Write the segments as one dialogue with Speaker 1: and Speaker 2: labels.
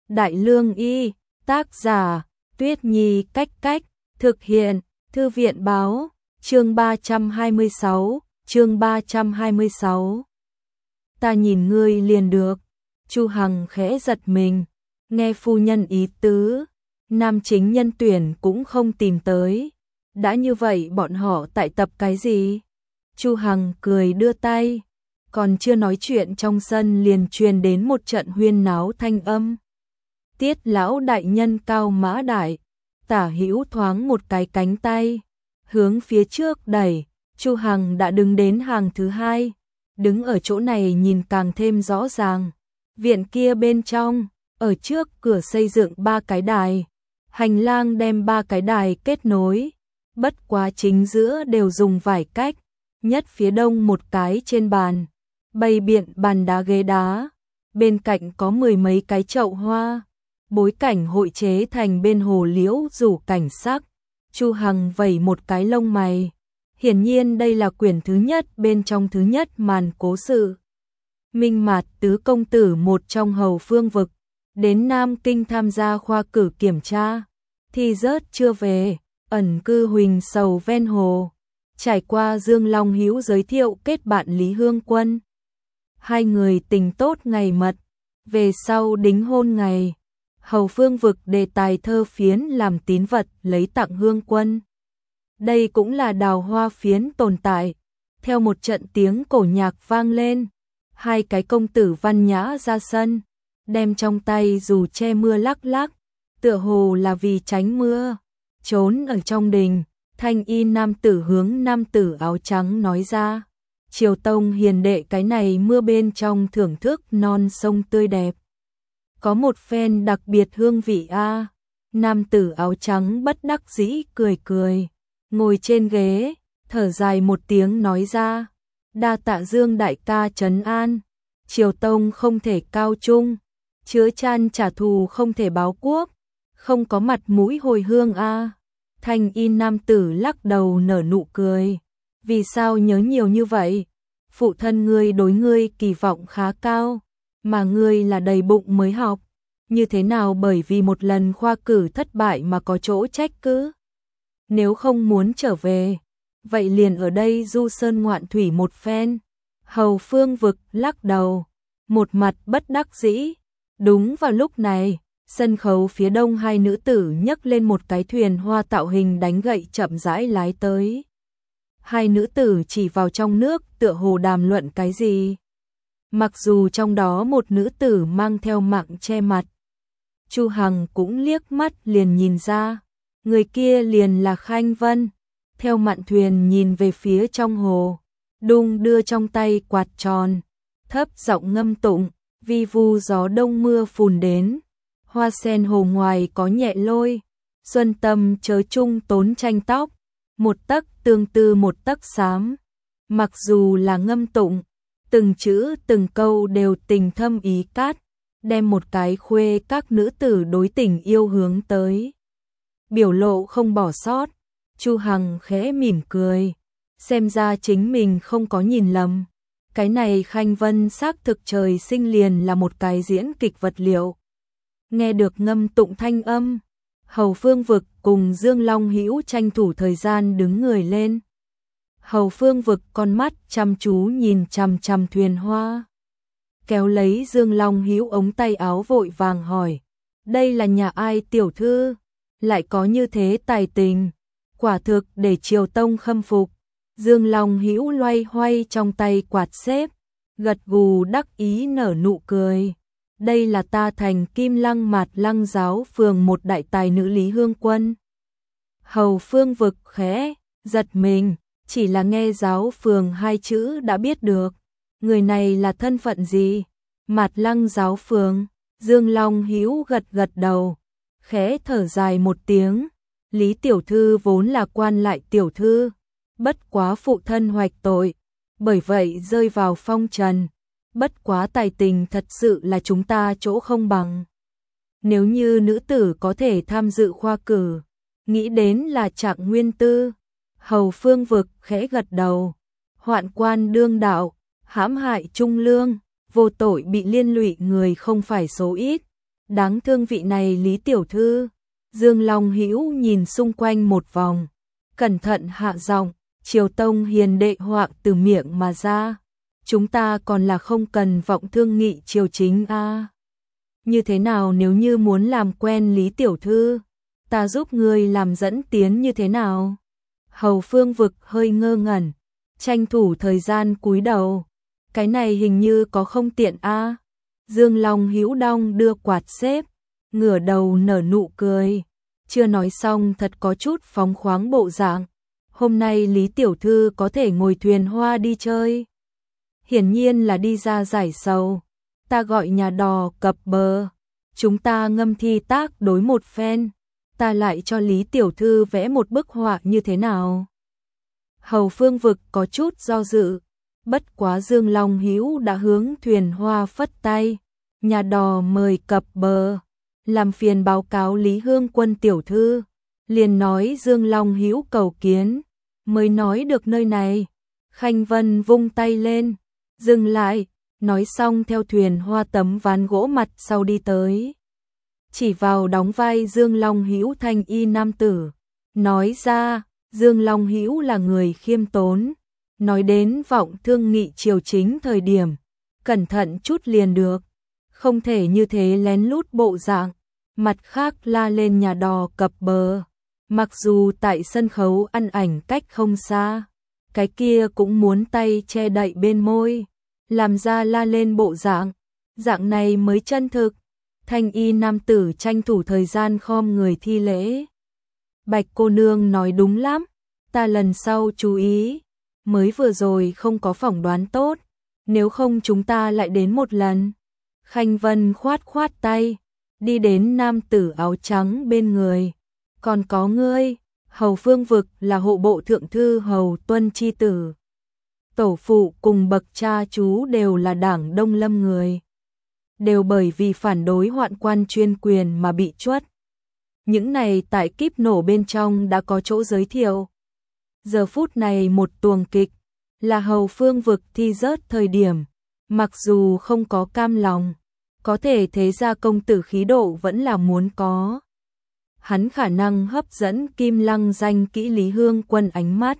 Speaker 1: Đại Lương Y, tác giả, Tuyết Nhi Cách Cách, thực hiện, Thư viện Báo, chương 326, chương 326. Ta nhìn ngươi liền được. Chu Hằng khẽ giật mình, nghe phu nhân ý tứ, nam chính nhân tuyển cũng không tìm tới. Đã như vậy bọn họ tại tập cái gì? Chu Hằng cười đưa tay, còn chưa nói chuyện trong sân liền truyền đến một trận huyên náo thanh âm. Tiết lão đại nhân Cao Mã Đại, tả hữu thoáng một cái cánh tay, hướng phía trước đẩy, Chu Hằng đã đứng đến hàng thứ hai, đứng ở chỗ này nhìn càng thêm rõ ràng. Viện kia bên trong, ở trước cửa xây dựng 3 cái đài, hành lang đem 3 cái đài kết nối, bất quá chính giữa đều dùng vải cách, nhất phía đông một cái trên bàn, bày biện bàn đá ghế đá, bên cạnh có 10 mấy cái chậu hoa, bối cảnh hội chế thành bên hồ liễu rủ cảnh sắc. Chu Hằng vẩy một cái lông mày, hiển nhiên đây là quyển thứ nhất bên trong thứ nhất màn cố sự. Minh Mạt tứ công tử một trong hầu phương vực, đến Nam Kinh tham gia khoa cử kiểm tra, thi rớt chưa về, ẩn cư Huỳnh Sầu ven hồ, trải qua Dương Long Hữu giới thiệu kết bạn Lý Hương Quân. Hai người tình tốt ngày mật, về sau đính hôn ngày, hầu phương vực đề tài thơ phiến làm tín vật lấy tặng Hương Quân. Đây cũng là đào hoa phiến tồn tại, theo một trận tiếng cổ nhạc vang lên. Hai cái công tử văn nhã ra sân, đem trong tay dù che mưa lắc lắc, tựa hồ là vì tránh mưa. Trốn ở trong đình, thanh y nam tử hướng nam tử áo trắng nói ra, Triều Tông hiền đệ cái này mưa bên trong thưởng thức non sông tươi đẹp. Có một phen đặc biệt hương vị a. Nam tử áo trắng bất đắc dĩ cười cười, ngồi trên ghế, thở dài một tiếng nói ra, đa tạ Dương đại ca trấn an, Triều Tông không thể cao trung, chứa chan trả thù không thể báo quốc, không có mặt mũi hồi hương a. Thanh y nam tử lắc đầu nở nụ cười, vì sao nhớ nhiều như vậy? Phụ thân ngươi đối ngươi kỳ vọng khá cao, mà ngươi là đầy bụng mới học, như thế nào bởi vì một lần khoa cử thất bại mà có chỗ trách cứ? Nếu không muốn trở về, vậy liền ở đây du sơn ngoạn thủy một phen. Hầu phương vực lắc đầu, một mặt bất đắc dĩ. Đúng vào lúc này, sân khấu phía đông hai nữ tử nhấc lên một cái thuyền hoa tạo hình đánh gậy chậm rãi lái tới. Hai nữ tử chỉ vào trong nước tựa hồ đàm luận cái gì. Mặc dù trong đó một nữ tử mang theo mạng che mặt, Chu Hằng cũng liếc mắt liền nhìn ra, người kia liền là Khanh Vân. Theo mạn thuyền nhìn về phía trong hồ, đung đưa trong tay quạt tròn, thấp giọng ngâm tụng, vi vu gió đông mưa phùn đến, hoa sen hồ ngoài có nhẹ lôi, xuân tâm chớ chung tốn tranh tóc, một tấc tương tư một tấc xám. Mặc dù là ngâm tụng, từng chữ từng câu đều tình thâm ý cát, đem một cái khuê các nữ tử đối tình yêu hướng tới. Biểu lộ không bỏ sót. Chu Hằng khẽ mỉm cười, xem ra chính mình không có nhìn lầm. Cái này Khanh Vân xác thực trời sinh liền là một cái diễn kịch vật liệu. Nghe được ngâm tụng thanh âm, hầu phương vực cùng Dương Long Hữu tranh thủ thời gian đứng người lên. Hầu phương vực con mắt chăm chú nhìn chằm chằm thuyền hoa, kéo lấy Dương Long Hữu ống tay áo vội vàng hỏi, đây là nhà ai tiểu thư, lại có như thế tài tình, quả thực để Triều Tông khâm phục. Dương Long Hữu loay hoay trong tay quạt xếp, gật gù đắc ý nở nụ cười, đây là ta thành Kim Lăng Mạt Lăng giáo phường một đại tài nữ Lý Hương Quân. Hầu phương vực khẽ giật mình, chỉ là nghe giáo phường hai chữ đã biết được, người này là thân phận gì? Mạt Lăng giáo phường. Dương Long Hữu gật gật đầu, khẽ thở dài một tiếng, Lý tiểu thư vốn là quan lại tiểu thư, bất quá phụ thân hoạch tội, bởi vậy rơi vào phong trần, bất quá tài tình thật sự là chúng ta chỗ không bằng. Nếu như nữ tử có thể tham dự khoa cử, nghĩ đến là Trạng Nguyên Tư. Hầu phương vực khẽ gật đầu, hoạn quan đương đạo, hãm hại trung lương, vô tội bị liên lụy người không phải số ít, đáng thương vị này Lý tiểu thư. Dương Long Hữu nhìn xung quanh một vòng, cẩn thận hạ giọng, Triều Tông hiền đệ hoạng từ miệng mà ra. Chúng ta còn là không cần vọng thương nghị triều chính a. Như thế nào nếu như muốn làm quen Lý tiểu thư, ta giúp ngươi làm dẫn tiến như thế nào? Hầu Phương Vực hơi ngơ ngẩn, tranh thủ thời gian cúi đầu. Cái này hình như có không tiện a. Dương Long Hữu đong đưa quạt xếp, ngửa đầu nở nụ cười, chưa nói xong thật có chút phóng khoáng bộ dạng. Hôm nay Lý tiểu thư có thể ngồi thuyền hoa đi chơi. Hiển nhiên là đi ra giải sầu. Ta gọi nhà đò cập bờ, chúng ta ngâm thi tác đối một phen, ta lại cho Lý tiểu thư vẽ một bức họa như thế nào? Hầu Phương Vực có chút do dự, bất quá Dương Long Hữu đã hướng thuyền hoa phất tay, nhà đò mời cập bờ, làm phiền báo cáo Lý Hương Quân tiểu thư, liền nói Dương Long Hữu cầu kiến, mới nói được nơi này. Khanh Vân vung tay lên, dừng lại, nói xong theo thuyền hoa tấm ván gỗ mặt sau đi tới. Chỉ vào đóng vai Dương Long Hữu thanh y nam tử, nói ra, Dương Long Hữu là người khiêm tốn, nói đến vọng thương nghị triều chính thời điểm, cẩn thận chút liền được, không thể như thế lén lút bộ dạng. Mặt khác la lên nhà đò cập bờ, mặc dù tại sân khấu ăn ảnh cách không xa, cái kia cũng muốn tay che đậy bên môi, làm ra la lên bộ dạng, dạng này mới chân thực. Thanh y nam tử tranh thủ thời gian khom người thi lễ. Bạch cô nương nói đúng lắm, ta lần sau chú ý, mới vừa rồi không có phỏng đoán tốt, nếu không chúng ta lại đến một lần. Khanh Vân khoát khoát tay, đi đến nam tử áo trắng bên người. Còn có ngươi, Hầu Phương Vực là hộ bộ thượng thư Hầu Tuân chi tử. Tổ phụ cùng bậc cha chú đều là đảng Đông Lâm người. Đều bởi vì phản đối hoạn quan chuyên quyền mà bị truất. Những này tại kíp nổ bên trong đã có chỗ giới thiệu. Giờ phút này một tuồng kịch, là Hầu Phương Vực thi rớt thời điểm, mặc dù không có cam lòng, có thể thế ra công tử khí độ vẫn là muốn có. Hắn khả năng hấp dẫn Kim Lăng danh kỹ Lý Hương Quân ánh mắt.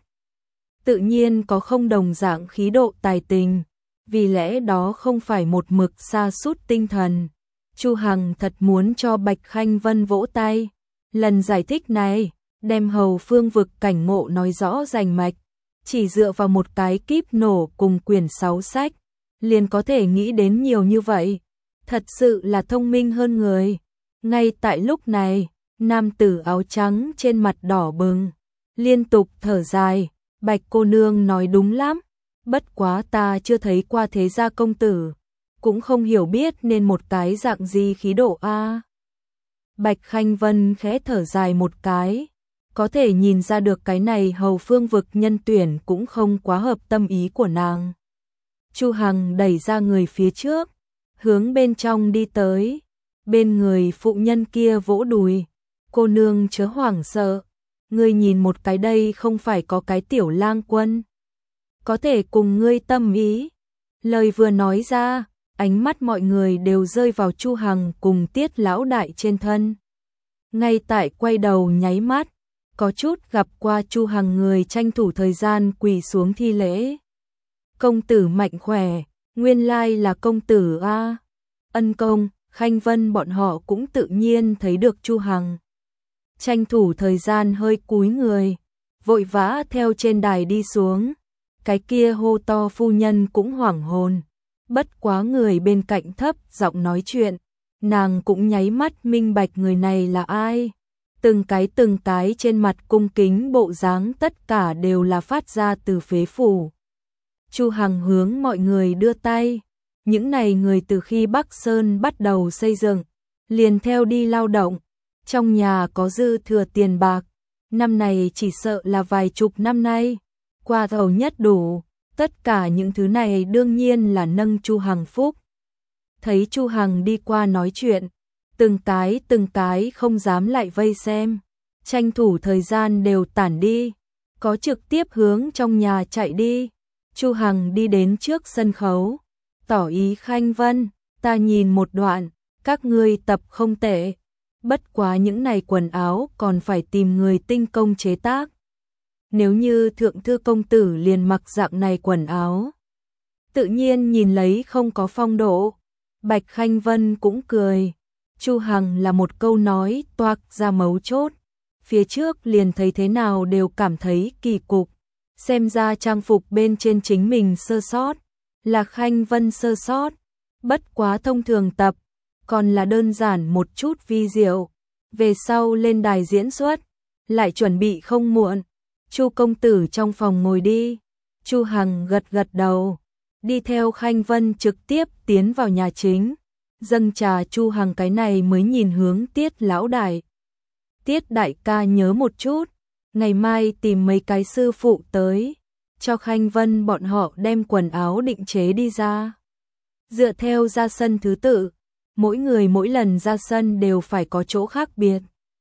Speaker 1: Tự nhiên có không đồng dạng khí độ tài tình, vì lẽ đó không phải một mực sa sút tinh thần. Chu Hằng thật muốn cho Bạch Khanh Vân vỗ tay. Lần giải thích này, đem Hầu Phương Vực cảnh ngộ nói rõ rành mạch, chỉ dựa vào một cái kíp nổ cùng quyển 6 sách, liền có thể nghĩ đến nhiều như vậy. Thật sự là thông minh hơn người. Ngay tại lúc này, nam tử áo trắng trên mặt đỏ bừng, liên tục thở dài, Bạch cô nương nói đúng lắm, bất quá ta chưa thấy qua thế gia công tử, cũng không hiểu biết nên một cái dạng gì khí độ a. Bạch Khanh Vân khẽ thở dài một cái, có thể nhìn ra được cái này Hầu Phương Vực nhân tuyển cũng không quá hợp tâm ý của nàng. Chu Hằng đẩy ra người phía trước, hướng bên trong đi tới, bên người phụ nhân kia vỗ đùi, cô nương chớ hoảng sợ, ngươi nhìn một cái đây không phải có cái tiểu lang quân, có thể cùng ngươi tâm ý. Lời vừa nói ra, ánh mắt mọi người đều rơi vào Chu Hằng cùng Tiết lão đại trên thân. Ngay tại quay đầu nháy mắt, có chút gặp qua Chu Hằng người tranh thủ thời gian quỳ xuống thi lễ. Công tử mạnh khỏe, nguyên lai là công tử a. Ân công, Khanh Vân bọn họ cũng tự nhiên thấy được Chu Hằng. Tranh thủ thời gian hơi cúi người, vội vã theo trên đài đi xuống. Cái kia hô to phu nhân cũng hoảng hồn, bất quá người bên cạnh thấp giọng nói chuyện, nàng cũng nháy mắt minh bạch người này là ai. Từng cái trên mặt cung kính bộ dáng tất cả đều là phát ra từ phế phủ. Chu Hằng hướng mọi người đưa tay, những này người từ khi Bắc Sơn bắt đầu xây dựng, liền theo đi lao động, trong nhà có dư thừa tiền bạc, năm này chỉ sợ là vài chục năm nay, qua thầu nhất đủ, tất cả những thứ này đương nhiên là nâng Chu Hằng phúc. Thấy Chu Hằng đi qua nói chuyện, từng cái không dám lại vây xem, tranh thủ thời gian đều tản đi, có trực tiếp hướng trong nhà chạy đi. Chu Hằng đi đến trước sân khấu, tỏ ý Khanh Vân, ta nhìn một đoạn, các ngươi tập không tệ, bất quá những này quần áo còn phải tìm người tinh công chế tác. Nếu như thượng thư công tử liền mặc dạng này quần áo, tự nhiên nhìn lấy không có phong độ. Bạch Khanh Vân cũng cười. Chu Hằng là một câu nói toạc ra mấu chốt. Phía trước liền thấy thế nào đều cảm thấy kỳ cục. Xem ra trang phục bên trên chính mình sơ sót, là Khanh Vân sơ sót. Bất quá thông thường tập, còn là đơn giản một chút vi diệu. Về sau lên đài diễn xuất, lại chuẩn bị không muộn. Chu công tử trong phòng ngồi đi. Chu Hằng gật gật đầu, đi theo Khanh Vân trực tiếp tiến vào nhà chính. Dâng trà Chu Hằng cái này mới nhìn hướng Tiết lão đại. Tiết đại ca nhớ một chút, ngày mai tìm mấy cái sư phụ tới, cho Khanh Vân bọn họ đem quần áo định chế đi ra. Dựa theo ra sân thứ tự, mỗi người mỗi lần ra sân đều phải có chỗ khác biệt.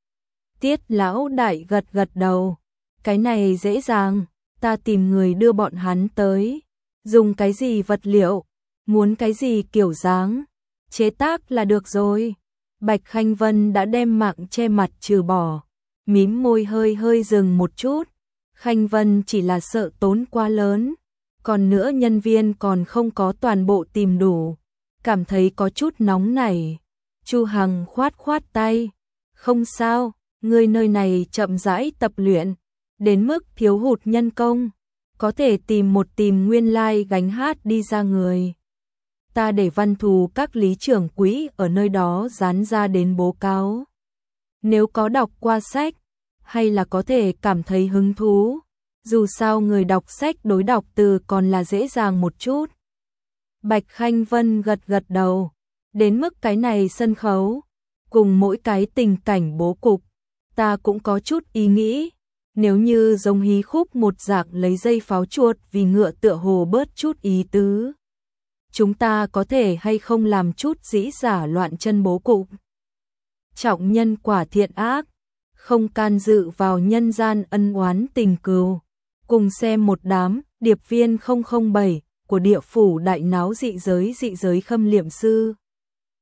Speaker 1: Tiết lão đại gật gật đầu, cái này dễ dàng, ta tìm người đưa bọn hắn tới. Dùng cái gì vật liệu, muốn cái gì kiểu dáng, chế tác là được rồi. Bạch Khanh Vân đã đem mạng che mặt trừ bỏ, mím môi hơi hơi dừng một chút. Khanh Vân chỉ là sợ tốn quá lớn, còn nữa nhân viên còn không có toàn bộ tìm đủ, cảm thấy có chút nóng nảy. Chu Hằng khoát khoát tay, không sao, người nơi này chậm rãi tập luyện, đến mức thiếu hụt nhân công, có thể tìm nguyên lai gánh hát đi ra người. Ta để văn thù các lý trưởng quỹ ở nơi đó dán ra đến bố cáo. Nếu có đọc qua sách, hay là có thể cảm thấy hứng thú, dù sao người đọc sách đối đọc từ còn là dễ dàng một chút. Bạch Khanh Vân gật gật đầu, đến mức cái này sân khấu, cùng mỗi cái tình cảnh bố cục, ta cũng có chút ý nghĩ. Nếu như giống hí khúc một dạng lấy dây pháo chuột vì ngựa tựa hồ bớt chút ý tứ. Chúng ta có thể hay không làm chút dĩ giả loạn chân bố cục. Trọng nhân quả thiện ác, không can dự vào nhân gian ân oán tình cừu. Cùng xem một đám điệp viên 007 của địa phủ đại náo dị giới khâm liệm sư.